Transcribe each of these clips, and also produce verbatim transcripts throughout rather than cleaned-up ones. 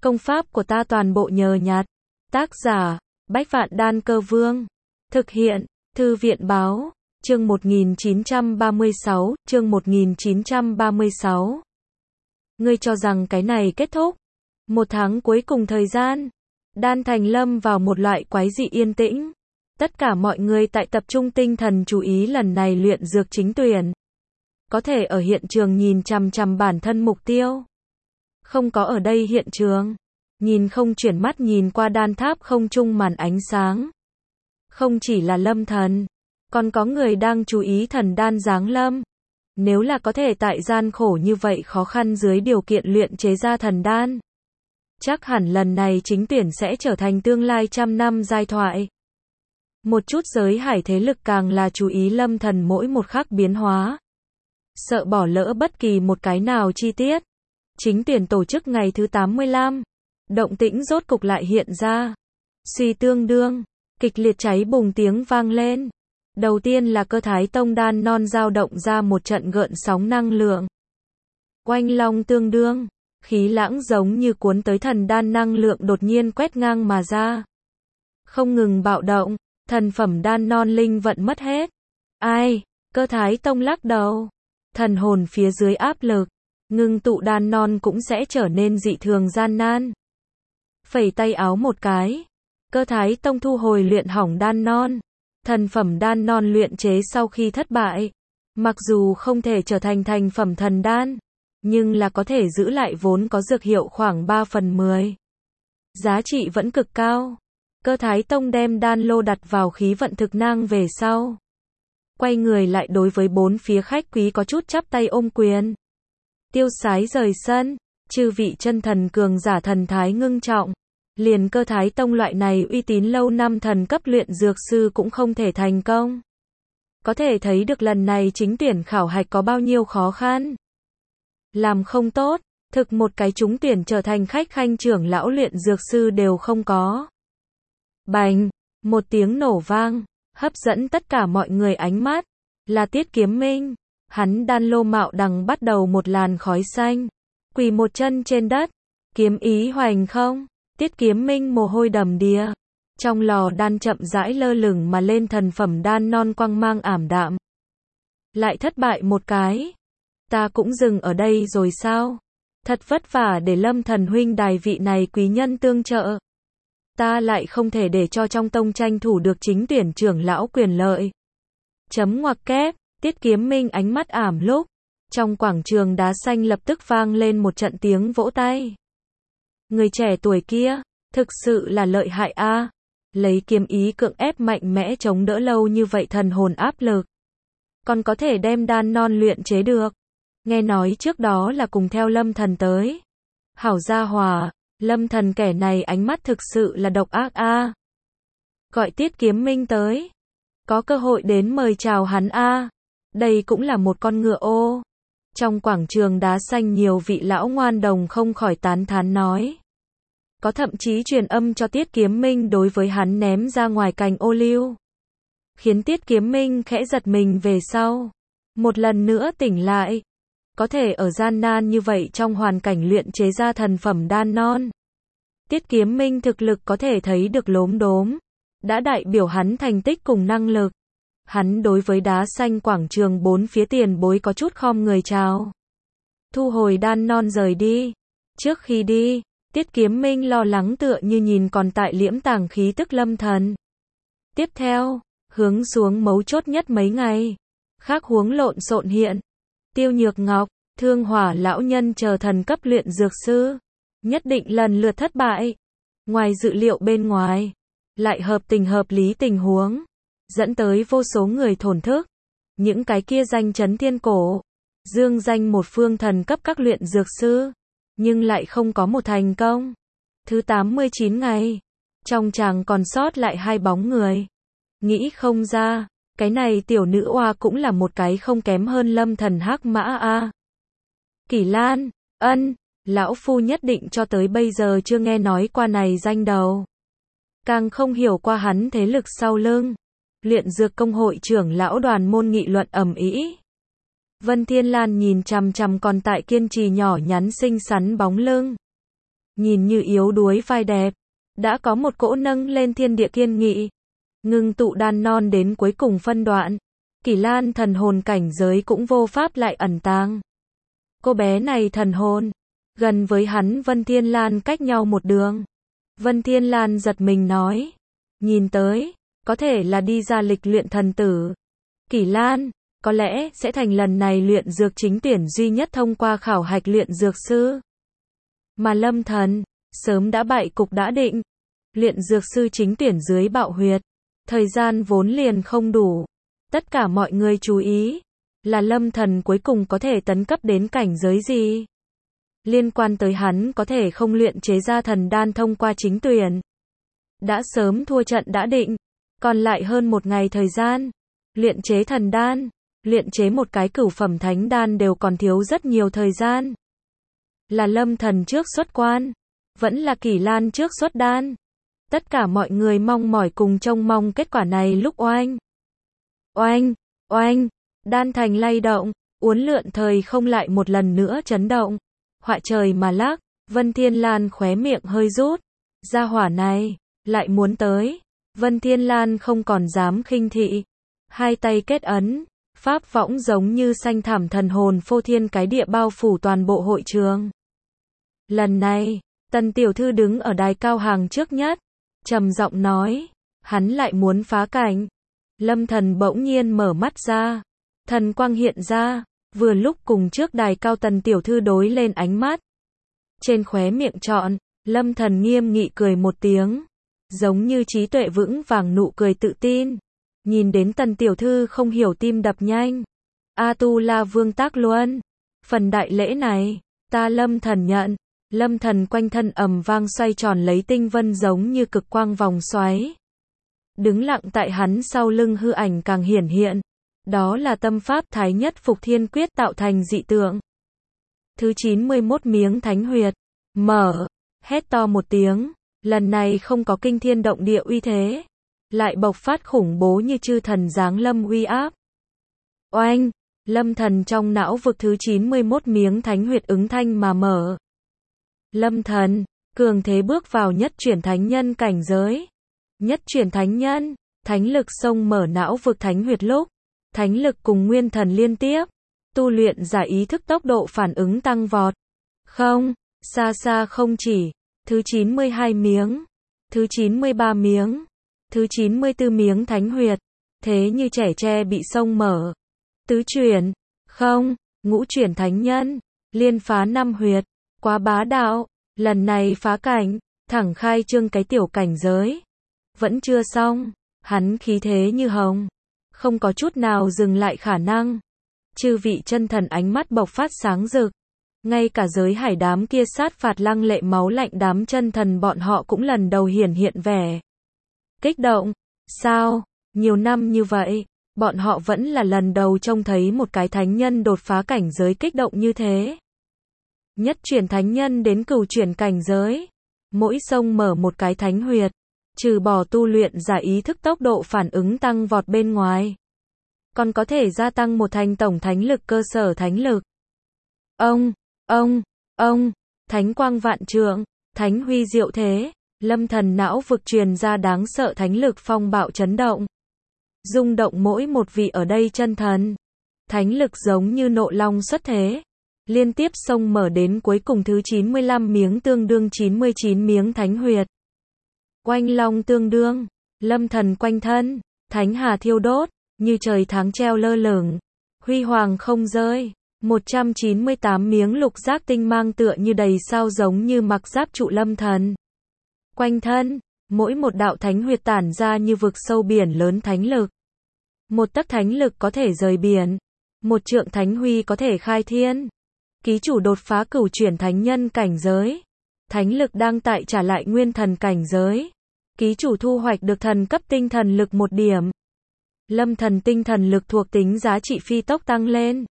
Công pháp của ta toàn bộ nhờ nhặt. Tác giả, Bách Vạn Đan Cơ Vương. Thực hiện, Thư viện Báo. Chương một nghìn chín trăm ba mươi sáu, chương một nghìn chín trăm ba mươi sáu. Ngươi cho rằng cái này kết thúc. Một tháng cuối cùng thời gian, Đan Thành lâm vào một loại quái dị yên tĩnh. Tất cả mọi người tại tập trung tinh thần chú ý lần này luyện dược chính tuyển. Có thể ở hiện trường nhìn chằm chằm bản thân mục tiêu. Không có ở đây hiện trường. Nhìn không chuyển mắt nhìn qua đan tháp không trung màn ánh sáng. Không chỉ là Lâm Thần, còn có người đang chú ý thần đan giáng lâm. Nếu là có thể tại gian khổ như vậy khó khăn dưới điều kiện luyện chế ra thần đan, chắc hẳn lần này chính tuyển sẽ trở thành tương lai trăm năm giai thoại. Một chút giới hải thế lực càng là chú ý Lâm Thần mỗi một khắc biến hóa. Sợ bỏ lỡ bất kỳ một cái nào chi tiết. Chính tuyển tổ chức ngày thứ tám mươi lăm. Động tĩnh rốt cục lại hiện ra. Suy tương đương, kịch liệt cháy bùng tiếng vang lên. Đầu tiên là Cơ Thái Tông đan non dao động ra một trận gợn sóng năng lượng. Oanh long tương đương, khí lãng giống như cuốn tới thần đan năng lượng đột nhiên quét ngang mà ra. Không ngừng bạo động, thần phẩm đan non linh vận mất hết. Ai? Cơ Thái Tông lắc đầu. Thần hồn phía dưới áp lực, ngưng tụ đan non cũng sẽ trở nên dị thường gian nan. Phẩy tay áo một cái, Cơ Thái Tông thu hồi luyện hỏng đan non. Thần phẩm đan non luyện chế sau khi thất bại, mặc dù không thể trở thành thành phẩm thần đan, nhưng là có thể giữ lại vốn có dược hiệu khoảng ba phần mười. Giá trị vẫn cực cao. Cơ Thái Tông đem đan lô đặt vào khí vận thực năng về sau. Quay người lại đối với bốn phía khách quý có chút chắp tay ôm quyền. Tiêu sái rời sân, chư vị chân thần cường giả thần thái ngưng trọng. Liền Cơ Thái Tông loại này uy tín lâu năm thần cấp luyện dược sư cũng không thể thành công. Có thể thấy được lần này chính tuyển khảo hạch có bao nhiêu khó khăn. Làm không tốt, thực một cái trúng tuyển trở thành khách khanh trưởng lão luyện dược sư đều không có. Bành, một tiếng nổ vang, hấp dẫn tất cả mọi người ánh mắt, là Tiết Kiếm Minh. Hắn đan lô mạo đằng bắt đầu một làn khói xanh, quỳ một chân trên đất, kiếm ý hoành không. Tiết Kiếm Minh mồ hôi đầm đìa. Trong lò đan chậm rãi lơ lửng mà lên thần phẩm đan non quang mang ảm đạm. Lại thất bại một cái. Ta cũng dừng ở đây rồi sao? Thật vất vả để Lâm Thần huynh đài vị này quý nhân tương trợ. Ta lại không thể để cho trong tông tranh thủ được chính tuyển trưởng lão quyền lợi. Chấm ngoặc kép, Tiết Kiếm Minh ánh mắt ảm lúc. Trong quảng trường đá xanh lập tức vang lên một trận tiếng vỗ tay. Người trẻ tuổi kia, thực sự là lợi hại a. Lấy kiếm ý cưỡng ép mạnh mẽ chống đỡ lâu như vậy thần hồn áp lực. Còn có thể đem đan non luyện chế được. Nghe nói trước đó là cùng theo Lâm Thần tới. Hảo gia hòa, Lâm Thần kẻ này ánh mắt thực sự là độc ác a. Gọi Tiết Kiếm Minh tới. Có cơ hội đến mời chào hắn a. Đây cũng là một con ngựa ô. Trong quảng trường đá xanh nhiều vị lão ngoan đồng không khỏi tán thán nói. Có thậm chí truyền âm cho Tiết Kiếm Minh đối với hắn ném ra ngoài cành ô liu. Khiến Tiết Kiếm Minh khẽ giật mình về sau. Một lần nữa tỉnh lại. Có thể ở gian nan như vậy trong hoàn cảnh luyện chế ra thần phẩm đan non. Tiết Kiếm Minh thực lực có thể thấy được lốm đốm. Đã đại biểu hắn thành tích cùng năng lực. Hắn đối với đá xanh quảng trường bốn phía tiền bối có chút khom người chào. Thu hồi đan non rời đi. Trước khi đi, Tiết Kiếm Minh lo lắng tựa như nhìn còn tại liễm tàng khí tức Lâm Thần. Tiếp theo, hướng xuống mấu chốt nhất mấy ngày. Khác huống lộn xộn hiện. Tiêu Nhược Ngọc, Thương Hỏa lão nhân chờ thần cấp luyện dược sư. Nhất định lần lượt thất bại. Ngoài dự liệu bên ngoài. Lại hợp tình hợp lý tình huống. Dẫn tới vô số người thổn thức. Những cái kia danh chấn thiên cổ. Dương danh một phương thần cấp các luyện dược sư. Nhưng lại không có một thành công. Thứ tám mươi chín ngày. Trong chàng còn sót lại hai bóng người. Nghĩ không ra. Cái này tiểu nữ oa cũng là một cái không kém hơn Lâm Thần hắc mã a. Kỷ Lan, ân. Lão phu nhất định cho tới bây giờ chưa nghe nói qua này danh đầu. Càng không hiểu qua hắn thế lực sau lưng. Luyện dược công hội trưởng lão đoàn môn nghị luận ầm ĩ. Vân Thiên Lan nhìn chằm chằm còn tại kiên trì nhỏ nhắn xinh xắn bóng lưng. nhìn như yếu đuối phai đẹp, đã có một cỗ nâng lên thiên địa kiên nghị, ngưng tụ đan non đến cuối cùng phân đoạn. Kỷ Lan thần hồn cảnh giới cũng vô pháp lại ẩn tàng. Cô bé này thần hồn, gần với hắn Vân Thiên Lan cách nhau một đường. Vân Thiên Lan giật mình nói, nhìn tới, có thể là đi ra lịch luyện thần tử. Kỷ Lan, có lẽ sẽ thành lần này luyện dược chính tuyển duy nhất thông qua khảo hạch luyện dược sư. Mà Lâm Thần, sớm đã bại cục đã định. Luyện dược sư chính tuyển dưới bạo huyệt. Thời gian vốn liền không đủ. Tất cả mọi người chú ý, là Lâm Thần cuối cùng có thể tấn cấp đến cảnh giới gì. Liên quan tới hắn có thể không luyện chế ra thần đan thông qua chính tuyển. Đã sớm thua trận đã định, còn lại hơn một ngày thời gian. Luyện chế thần đan, luyện chế một cái cửu phẩm thánh đan đều còn thiếu rất nhiều thời gian. Là Lâm Thần trước xuất quan, vẫn là Kỷ Lan trước xuất đan. Tất cả mọi người mong mỏi cùng trông mong kết quả này lúc oanh. Oanh, oanh, đan thành lay động, uốn lượn thời không lại một lần nữa chấn động. Họa trời mà lắc, Vân Thiên Lan khóe miệng hơi rút. Gia hỏa này, lại muốn tới. Vân Thiên Lan không còn dám khinh thị. Hai tay kết ấn, pháp võng giống như xanh thảm thần hồn phô thiên cái địa bao phủ toàn bộ hội trường. Lần này, Tần tiểu thư đứng ở đài cao hàng trước nhất, trầm giọng nói, hắn lại muốn phá cảnh. Lâm Thần bỗng nhiên mở mắt ra, thần quang hiện ra, vừa lúc cùng trước đài cao Tần tiểu thư đối lên ánh mắt. Trên khóe miệng trọn, Lâm Thần nghiêm nghị cười một tiếng, giống như trí tuệ vững vàng nụ cười tự tin. Nhìn đến Tần tiểu thư không hiểu tim đập nhanh. A Tu La Vương Tác Luân, phần đại lễ này, ta Lâm Thần nhận. Lâm Thần quanh thân ầm vang xoay tròn lấy tinh vân giống như cực quang vòng xoáy. Đứng lặng tại hắn sau lưng hư ảnh càng hiển hiện. Đó là tâm pháp Thái Nhất Phục Thiên Quyết tạo thành dị tượng. Thứ chín mươi mốt miếng thánh huyệt. Mở. Hét to một tiếng. Lần này không có kinh thiên động địa uy thế. Lại bộc phát khủng bố như chư thần giáng lâm uy áp. Oanh. Lâm Thần trong não vực thứ chín mươi mốt miếng thánh huyệt ứng thanh mà mở. Lâm Thần, cường thế bước vào nhất chuyển thánh nhân cảnh giới. Nhất chuyển thánh nhân, thánh lực xông mở não vực thánh huyệt lúc. Thánh lực cùng nguyên thần liên tiếp. Tu luyện giả ý thức tốc độ phản ứng tăng vọt. Không, xa xa không chỉ. Thứ chín mươi hai miếng. Thứ chín mươi ba miếng. Thứ chín mươi tư miếng thánh huyệt. Thế như trẻ tre bị xông mở. Tứ chuyển. Không, ngũ chuyển thánh nhân. Liên phá năm huyệt. Quá bá đạo. Lần này phá cảnh. Thẳng khai trương cái tiểu cảnh giới. Vẫn chưa xong. Hắn khí thế như hồng. Không có chút nào dừng lại khả năng. Chư vị chân thần ánh mắt bộc phát sáng rực. Ngay cả giới hải đám kia sát phạt lăng lệ máu lạnh đám chân thần bọn họ cũng lần đầu hiển hiện vẻ kích động. Sao? Nhiều năm như vậy, bọn họ vẫn là lần đầu trông thấy một cái thánh nhân đột phá cảnh giới kích động như thế. Nhất chuyển thánh nhân đến cửu chuyển cảnh giới. Mỗi sông mở một cái thánh huyệt. Trừ bỏ tu luyện giả ý thức tốc độ phản ứng tăng vọt bên ngoài. Còn có thể gia tăng một thành tổng thánh lực cơ sở thánh lực. Ông, ông, ông, thánh quang vạn trượng, thánh huy diệu thế, Lâm Thần não vực truyền ra đáng sợ thánh lực phong bạo chấn động. Rung động mỗi một vị ở đây chân thần. Thánh lực giống như nộ long xuất thế. Liên tiếp xông mở đến cuối cùng thứ chín mươi lăm miếng tương đương chín mươi chín miếng thánh huyệt. Oanh long tương đương, Lâm Thần quanh thân, thánh hà thiêu đốt, như trời tháng treo lơ lửng, huy hoàng không rơi. một trăm chín mươi tám miếng lục giác tinh mang tựa như đầy sao giống như mặc giáp trụ Lâm Thần. Quanh thân, mỗi một đạo thánh huyệt tản ra như vực sâu biển lớn thánh lực. Một tấc thánh lực có thể rời biển, một trượng thánh huy có thể khai thiên. Ký chủ đột phá cửu chuyển thánh nhân cảnh giới. Thánh lực đang tại trả lại nguyên thần cảnh giới. Ký chủ thu hoạch được thần cấp tinh thần lực một điểm. Lâm Thần tinh thần lực thuộc tính giá trị phi tốc tăng lên.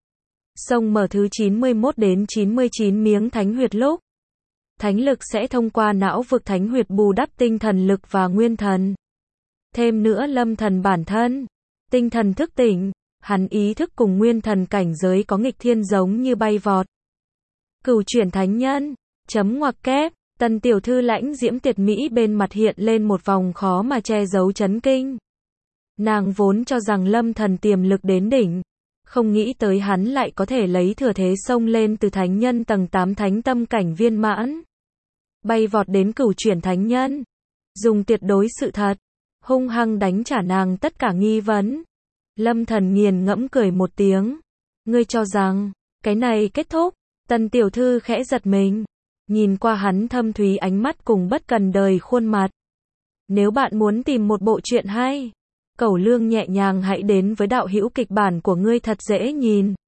Sông mở thứ chín mươi mốt đến chín mươi chín miếng thánh huyệt lúc. Thánh lực sẽ thông qua não vực thánh huyệt bù đắp tinh thần lực và nguyên thần. Thêm nữa Lâm Thần bản thân. Tinh thần thức tỉnh. Hắn ý thức cùng nguyên thần cảnh giới có nghịch thiên giống như bay vọt. Cửu chuyển thánh nhân. Chấm ngoặc kép, Tần tiểu thư lãnh diễm tuyệt mỹ bên mặt hiện lên một vòng khó mà che giấu chấn kinh. Nàng vốn cho rằng Lâm Thần tiềm lực đến đỉnh, không nghĩ tới hắn lại có thể lấy thừa thế xông lên từ thánh nhân tầng tám thánh tâm cảnh viên mãn, bay vọt đến cửu chuyển thánh nhân, dùng tuyệt đối sự thật, hung hăng đánh trả nàng tất cả nghi vấn. Lâm Thần nghiền ngẫm cười một tiếng, ngươi cho rằng, cái này kết thúc? Tần tiểu thư khẽ giật mình, nhìn qua hắn thâm thúy ánh mắt cùng bất cần đời khuôn mặt. Nếu bạn muốn tìm một bộ truyện hay, Cẩu Lương nhẹ nhàng hãy đến với đạo hữu kịch bản của ngươi thật dễ nhìn.